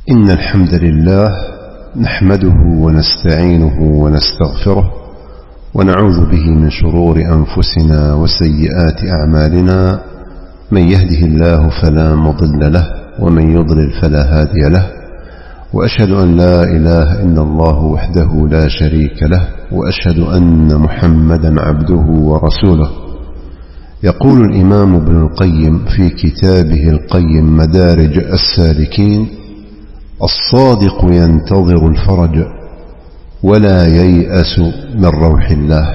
إن الحمد لله نحمده ونستعينه ونستغفره ونعوذ به من شرور أنفسنا وسيئات أعمالنا. من يهده الله فلا مضل له ومن يضلل فلا هادي له، وأشهد أن لا إله إلا الله وحده لا شريك له، وأشهد أن محمدا عبده ورسوله. يقول الإمام ابن القيم في كتابه القيم مدارج السالكين: الصادق ينتظر الفرج ولا ييأس من روح الله،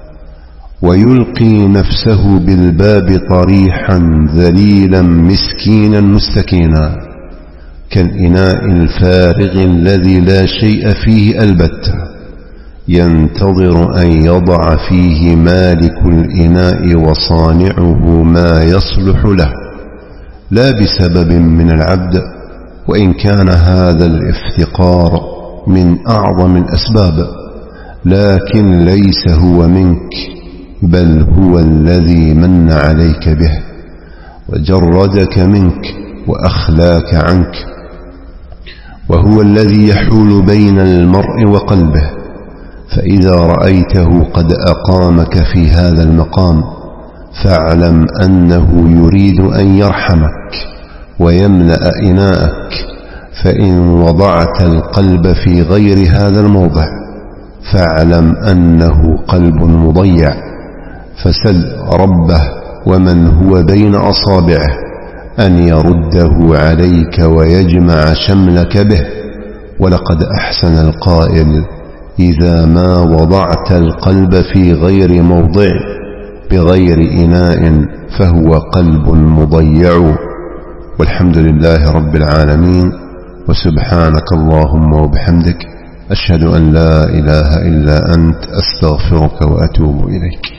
ويلقي نفسه بالباب طريحا ذليلا مسكينا مستكينا، كالإناء الفارغ الذي لا شيء فيه البتة، ينتظر أن يضع فيه مالك الإناء وصانعه ما يصلح له، لا بسبب من العبد، وإن كان هذا الافتقار من أعظم الأسباب، لكن ليس هو منك، بل هو الذي من عليك به وجردك منك وأخلاك عنك، وهو الذي يحول بين المرء وقلبه. فإذا رأيته قد أقامك في هذا المقام فاعلم أنه يريد أن يرحمك ويملأ إناءك. فإن وضعت القلب في غير هذا الموضع فاعلم أنه قلب مضيع، فسل ربه ومن هو بين أصابعه أن يرده عليك ويجمع شملك به. ولقد أحسن القائل: إذا ما وضعت القلب في غير موضع بغير إناء فهو قلب مضيع. والحمد لله رب العالمين، وسبحانك اللهم وبحمدك، أشهد أن لا إله إلا أنت، أستغفرك وأتوب إليك.